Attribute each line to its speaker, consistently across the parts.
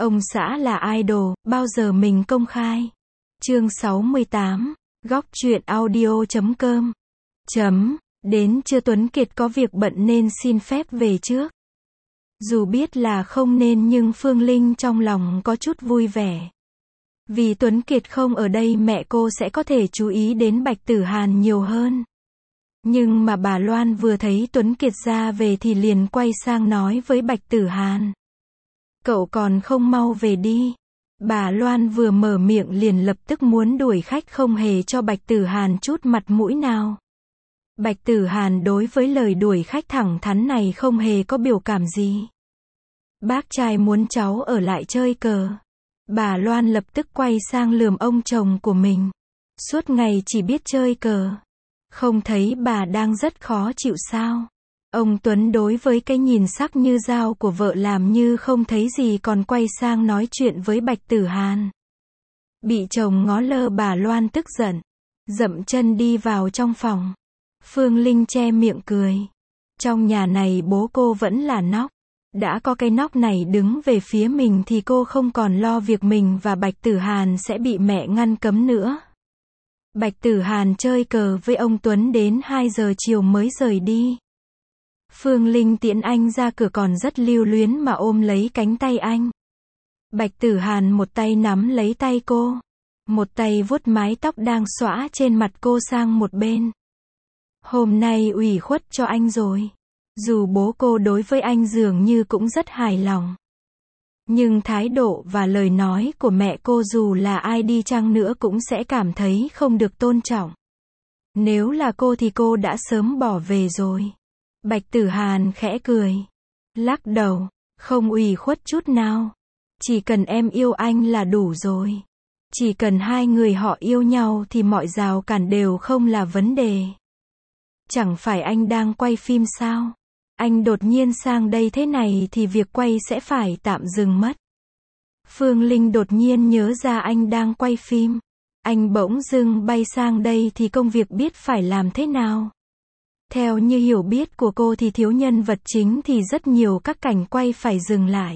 Speaker 1: Ông xã là idol, bao giờ mình công khai. Chương 68, góc truyện audio.com. Đến trưa Tuấn Kiệt có việc bận nên xin phép về trước. Dù biết là không nên nhưng Phương Linh trong lòng có chút vui vẻ. Vì Tuấn Kiệt không ở đây mẹ cô sẽ có thể chú ý đến Bạch Tử Hàn nhiều hơn. Nhưng mà bà Loan vừa thấy Tuấn Kiệt ra về thì liền quay sang nói với Bạch Tử Hàn. Cậu còn không mau về đi. Bà Loan vừa mở miệng liền lập tức muốn đuổi khách, không hề cho Bạch Tử Hàn chút mặt mũi nào. Bạch Tử Hàn đối với lời đuổi khách thẳng thắn này không hề có biểu cảm gì. Bác trai muốn cháu ở lại chơi cờ. Bà Loan lập tức quay sang lườm ông chồng của mình. Suốt ngày chỉ biết chơi cờ. Không thấy bà đang rất khó chịu sao? Ông Tuấn đối với cái nhìn sắc như dao của vợ làm như không thấy gì, còn quay sang nói chuyện với Bạch Tử Hàn. Bị chồng ngó lơ, bà Loan tức giận, dậm chân đi vào trong phòng. Phương Linh che miệng cười. Trong nhà này bố cô vẫn là nóc. Đã có cái nóc này đứng về phía mình thì cô không còn lo việc mình và Bạch Tử Hàn sẽ bị mẹ ngăn cấm nữa. Bạch Tử Hàn chơi cờ với ông Tuấn đến 2 giờ chiều mới rời đi. Phương Linh tiễn anh ra cửa còn rất lưu luyến mà ôm lấy cánh tay anh. Bạch Tử Hàn một tay nắm lấy tay cô, một tay vuốt mái tóc đang xõa trên mặt cô sang một bên. Hôm nay ủy khuất cho anh rồi. Dù bố cô đối với anh dường như cũng rất hài lòng, nhưng thái độ và lời nói của mẹ cô dù là ai đi chăng nữa cũng sẽ cảm thấy không được tôn trọng. Nếu là cô thì cô đã sớm bỏ về rồi. Bạch Tử Hàn khẽ cười, lắc đầu, không ủy khuất chút nào. Chỉ cần em yêu anh là đủ rồi. Chỉ cần hai người họ yêu nhau thì mọi rào cản đều không là vấn đề. Chẳng phải anh đang quay phim sao? Anh đột nhiên sang đây thế này thì việc quay sẽ phải tạm dừng mất. Phương Linh đột nhiên nhớ ra anh đang quay phim. Anh bỗng dưng bay sang đây thì công việc biết phải làm thế nào? Theo như hiểu biết của cô thì thiếu nhân vật chính thì rất nhiều các cảnh quay phải dừng lại.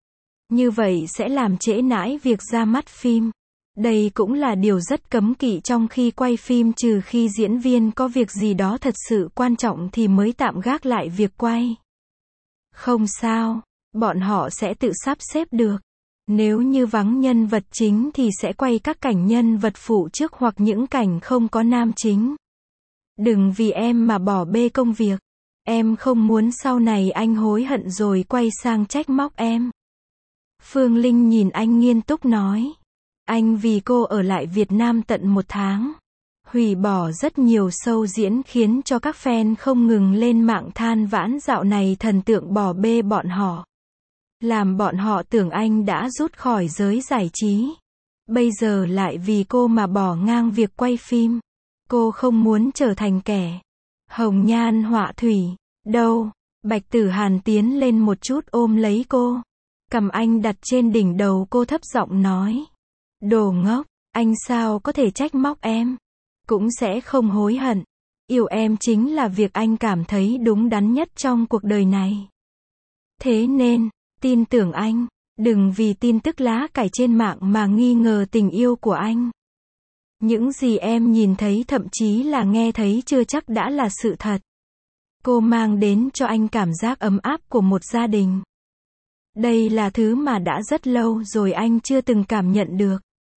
Speaker 1: Như vậy sẽ làm trễ nải việc ra mắt phim. Đây cũng là điều rất cấm kỵ trong khi quay phim, trừ khi diễn viên có việc gì đó thật sự quan trọng thì mới tạm gác lại việc quay. Không sao, bọn họ sẽ tự sắp xếp được. Nếu như vắng nhân vật chính thì sẽ quay các cảnh nhân vật phụ trước hoặc những cảnh không có nam chính. Đừng vì em mà bỏ bê công việc. Em không muốn sau này anh hối hận rồi quay sang trách móc em. Phương Linh nhìn anh nghiêm túc nói. Anh vì cô ở lại Việt Nam tận 1 tháng. Hủy bỏ rất nhiều show diễn khiến cho các fan không ngừng lên mạng than vãn dạo này thần tượng bỏ bê bọn họ. Làm bọn họ tưởng anh đã rút khỏi giới giải trí. Bây giờ lại vì cô mà bỏ ngang việc quay phim. Cô không muốn trở thành kẻ hồng nhan họa thủy, đâu. Bạch Tử Hàn tiến lên một chút ôm lấy cô. Cầm anh đặt trên đỉnh đầu cô, thấp giọng nói. Đồ ngốc, anh sao có thể trách móc em? Cũng sẽ không hối hận. Yêu em chính là việc anh cảm thấy đúng đắn nhất trong cuộc đời này. Thế nên, tin tưởng anh. Đừng vì tin tức lá cải trên mạng mà nghi ngờ tình yêu của anh. Những gì em nhìn thấy, thậm chí là nghe thấy, chưa chắc đã là sự thật. Cô mang đến cho anh cảm giác ấm áp của một gia đình. Đây là thứ mà đã rất lâu rồi anh chưa từng cảm nhận được.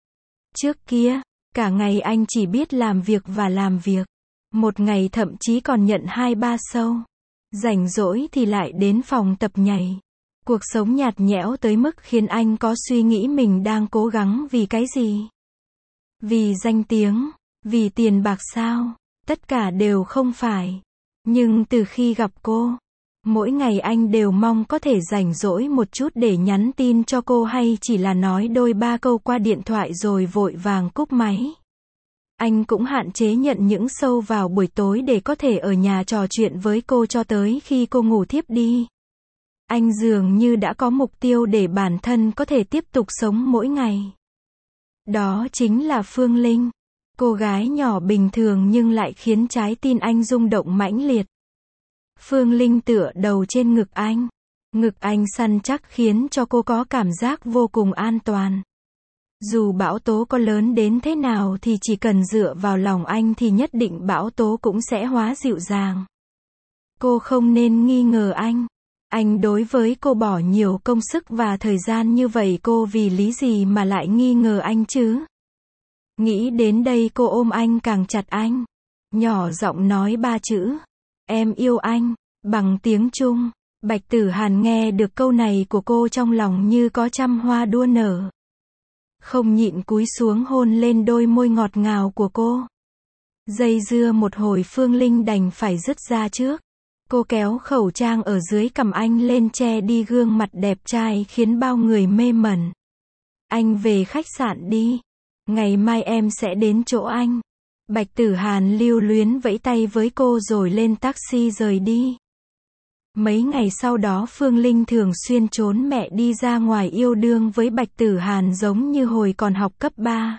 Speaker 1: Trước kia, cả ngày anh chỉ biết làm việc và làm việc. Một ngày thậm chí còn nhận 2-3 show. Rảnh rỗi thì lại đến phòng tập nhảy. Cuộc sống nhạt nhẽo tới mức khiến anh có suy nghĩ mình đang cố gắng vì cái gì? Vì danh tiếng, vì tiền bạc sao? Tất cả đều không phải. Nhưng từ khi gặp cô, mỗi ngày anh đều mong có thể rảnh rỗi một chút để nhắn tin cho cô, hay chỉ là nói đôi ba câu qua điện thoại rồi vội vàng cúp máy. Anh cũng hạn chế nhận những show vào buổi tối để có thể ở nhà trò chuyện với cô cho tới khi cô ngủ thiếp đi. Anh dường như đã có mục tiêu để bản thân có thể tiếp tục sống mỗi ngày. Đó chính là Phương Linh. Cô gái nhỏ bình thường nhưng lại khiến trái tim anh rung động mãnh liệt. Phương Linh tựa đầu trên ngực anh. Ngực anh săn chắc khiến cho cô có cảm giác vô cùng an toàn. Dù bão tố có lớn đến thế nào thì chỉ cần dựa vào lòng anh thì nhất định bão tố cũng sẽ hóa dịu dàng. Cô không nên nghi ngờ anh. Anh đối với cô bỏ nhiều công sức và thời gian như vậy, cô vì lý gì mà lại nghi ngờ anh chứ? Nghĩ đến đây cô ôm anh càng chặt anh. Nhỏ giọng nói 3 chữ. Em yêu anh, bằng tiếng Trung. Bạch Tử Hàn nghe được câu này của cô trong lòng như có trăm hoa đua nở. Không nhịn cúi xuống hôn lên đôi môi ngọt ngào của cô. Dây dưa một hồi Phương Linh đành phải dứt ra trước. Cô kéo khẩu trang ở dưới cằm anh lên che đi gương mặt đẹp trai khiến bao người mê mẩn. Anh về khách sạn đi. Ngày mai em sẽ đến chỗ anh. Bạch Tử Hàn lưu luyến vẫy tay với cô rồi lên taxi rời đi. Mấy ngày sau đó Phương Linh thường xuyên trốn mẹ đi ra ngoài yêu đương với Bạch Tử Hàn giống như hồi còn học cấp 3.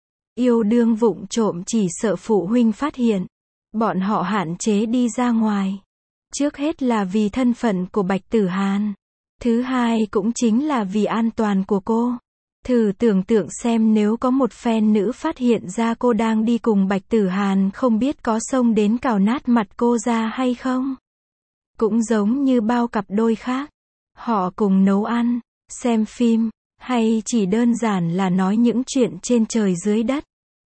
Speaker 1: Yêu đương vụng trộm chỉ sợ phụ huynh phát hiện. Bọn họ hạn chế đi ra ngoài. Trước hết là vì thân phận của Bạch Tử Hàn. Thứ hai cũng chính là vì an toàn của cô. Thử tưởng tượng xem nếu có một fan nữ phát hiện ra cô đang đi cùng Bạch Tử Hàn, không biết có xông đến cào nát mặt cô ra hay không? Cũng giống như bao cặp đôi khác. Họ cùng nấu ăn, xem phim, hay chỉ đơn giản là nói những chuyện trên trời dưới đất.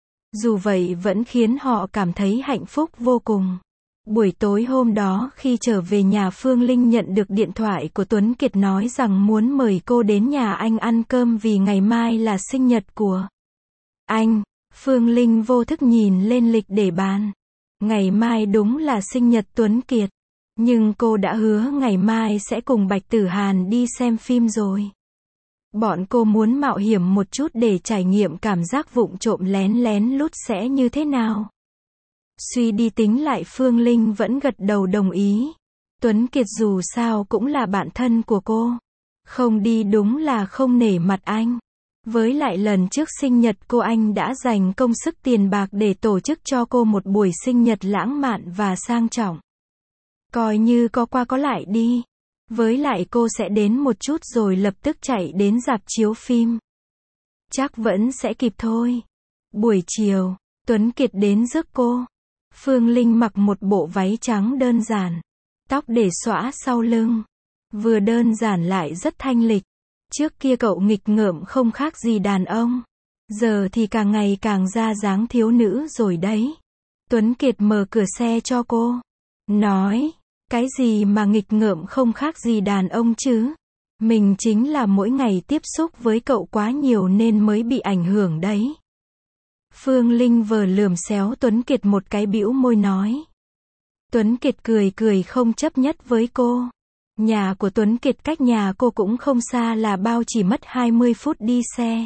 Speaker 1: Dù vậy vẫn khiến họ cảm thấy hạnh phúc vô cùng. Buổi tối hôm đó khi trở về nhà, Phương Linh nhận được điện thoại của Tuấn Kiệt nói rằng muốn mời cô đến nhà anh ăn cơm vì ngày mai là sinh nhật của anh. Phương Linh vô thức nhìn lên lịch để bàn. Ngày mai đúng là sinh nhật Tuấn Kiệt. Nhưng cô đã hứa ngày mai sẽ cùng Bạch Tử Hàn đi xem phim rồi. Bọn cô muốn mạo hiểm một chút để trải nghiệm cảm giác vụng trộm lén lén lút sẽ như thế nào. Suy đi tính lại Phương Linh vẫn gật đầu đồng ý. Tuấn Kiệt dù sao cũng là bạn thân của cô. Không đi đúng là không nể mặt anh. Với lại lần trước sinh nhật cô, anh đã dành công sức tiền bạc để tổ chức cho cô một buổi sinh nhật lãng mạn và sang trọng. Coi như có qua có lại đi. Với lại cô sẽ đến một chút rồi lập tức chạy đến rạp chiếu phim. Chắc vẫn sẽ kịp thôi. Buổi chiều, Tuấn Kiệt đến rước cô. Phương Linh mặc một bộ váy trắng đơn giản. Tóc để xõa sau lưng. Vừa đơn giản lại rất thanh lịch. Trước kia cậu nghịch ngợm không khác gì đàn ông. Giờ thì càng ngày càng ra dáng thiếu nữ rồi đấy. Tuấn Kiệt mở cửa xe cho cô. Nói, cái gì mà nghịch ngợm không khác gì đàn ông chứ? Mình chính là mỗi ngày tiếp xúc với cậu quá nhiều nên mới bị ảnh hưởng đấy. Phương Linh vờ lườm xéo Tuấn Kiệt một cái, bĩu môi nói. Tuấn Kiệt cười cười không chấp nhất với cô. Nhà của Tuấn Kiệt cách nhà cô cũng không xa là bao, chỉ mất 20 phút đi xe.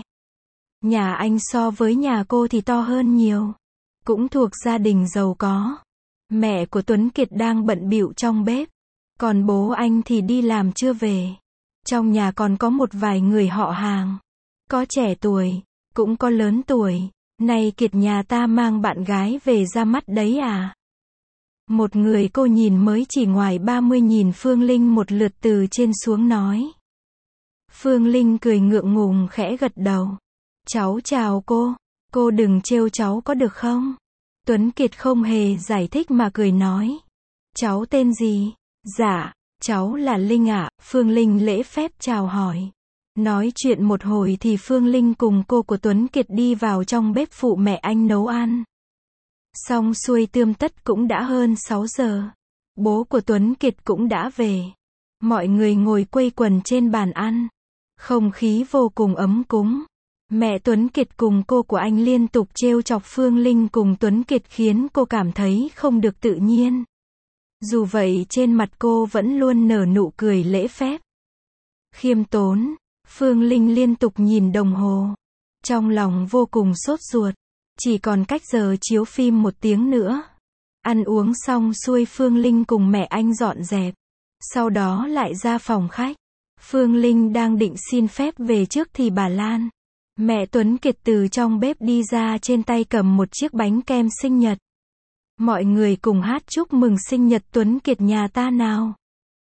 Speaker 1: Nhà anh so với nhà cô thì to hơn nhiều. Cũng thuộc gia đình giàu có. Mẹ của Tuấn Kiệt đang bận bịu trong bếp. Còn bố anh thì đi làm chưa về. Trong nhà còn có một vài người họ hàng. Có trẻ tuổi, cũng có lớn tuổi. Này Kiệt, nhà ta mang bạn gái về ra mắt đấy à? Một người cô nhìn mới chỉ ngoài 30 nhìn Phương Linh một lượt từ trên xuống nói. Phương Linh cười ngượng ngùng khẽ gật đầu. Cháu chào cô đừng trêu cháu có được không? Tuấn Kiệt không hề giải thích mà cười nói. Cháu tên gì? Dạ, cháu là Linh ạ. Phương Linh lễ phép chào hỏi. Nói chuyện một hồi thì Phương Linh cùng cô của Tuấn Kiệt đi vào trong bếp phụ mẹ anh nấu ăn. Xong xuôi tươm tất cũng đã hơn 6 giờ. Bố của Tuấn Kiệt cũng đã về. Mọi người ngồi quây quần trên bàn ăn. Không khí vô cùng ấm cúng. Mẹ Tuấn Kiệt cùng cô của anh liên tục trêu chọc Phương Linh cùng Tuấn Kiệt khiến cô cảm thấy không được tự nhiên. Dù vậy trên mặt cô vẫn luôn nở nụ cười lễ phép. Khiêm tốn. Phương Linh liên tục nhìn đồng hồ. Trong lòng vô cùng sốt ruột. Chỉ còn cách giờ chiếu phim 1 tiếng nữa. Ăn uống xong xuôi Phương Linh cùng mẹ anh dọn dẹp. Sau đó lại ra phòng khách. Phương Linh đang định xin phép về trước thì bà Lan, mẹ Tuấn Kiệt, từ trong bếp đi ra, trên tay cầm một chiếc bánh kem sinh nhật. Mọi người cùng hát chúc mừng sinh nhật Tuấn Kiệt nhà ta nào.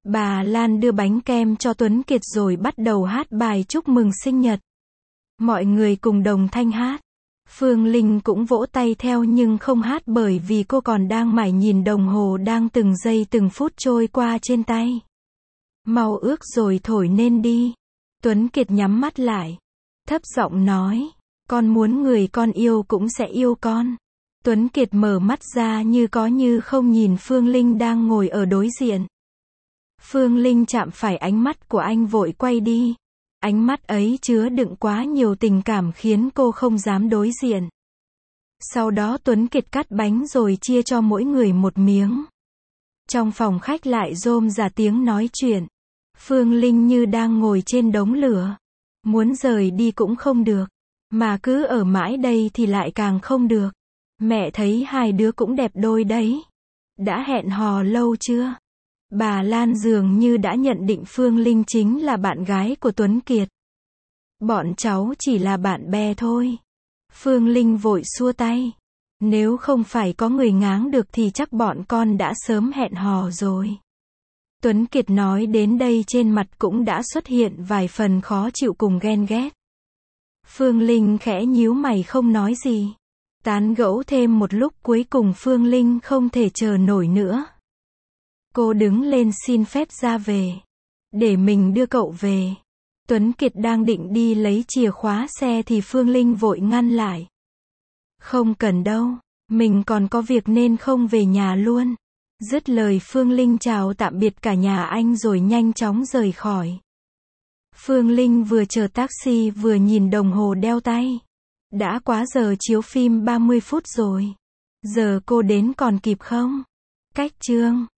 Speaker 1: Bà Lan đưa bánh kem cho Tuấn Kiệt rồi bắt đầu hát bài chúc mừng sinh nhật. Mọi người cùng đồng thanh hát. Phương Linh cũng vỗ tay theo nhưng không hát bởi vì cô còn đang mải nhìn đồng hồ đang từng giây từng phút trôi qua trên tay. Mau ước rồi thổi nên đi. Tuấn Kiệt nhắm mắt lại. Thấp giọng nói, con muốn người con yêu cũng sẽ yêu con. Tuấn Kiệt mở mắt ra như có như không nhìn Phương Linh đang ngồi ở đối diện. Phương Linh chạm phải ánh mắt của anh vội quay đi. Ánh mắt ấy chứa đựng quá nhiều tình cảm khiến cô không dám đối diện. Sau đó Tuấn Kiệt cắt bánh rồi chia cho mỗi người một miếng. Trong phòng khách lại rôm rả tiếng nói chuyện. Phương Linh như đang ngồi trên đống lửa. Muốn rời đi cũng không được. Mà cứ ở mãi đây thì lại càng không được. Mẹ thấy hai đứa cũng đẹp đôi đấy. Đã hẹn hò lâu chưa? Bà Lan dường như đã nhận định Phương Linh chính là bạn gái của Tuấn Kiệt. Bọn cháu chỉ là bạn bè thôi. Phương Linh vội xua tay. Nếu không phải có người ngáng được thì chắc bọn con đã sớm hẹn hò rồi. Tuấn Kiệt nói đến đây trên mặt cũng đã xuất hiện vài phần khó chịu cùng ghen ghét. Phương Linh khẽ nhíu mày không nói gì. Tán gẫu thêm một lúc cuối cùng Phương Linh không thể chờ nổi nữa. Cô đứng lên xin phép ra về. Để mình đưa cậu về. Tuấn Kiệt đang định đi lấy chìa khóa xe thì Phương Linh vội ngăn lại. Không cần đâu, mình còn có việc nên không về nhà luôn. Dứt lời Phương Linh chào tạm biệt cả nhà anh rồi nhanh chóng rời khỏi. Phương Linh vừa chờ taxi vừa nhìn đồng hồ đeo tay. Đã quá giờ chiếu phim 30 phút rồi. Giờ cô đến còn kịp không? Cách chương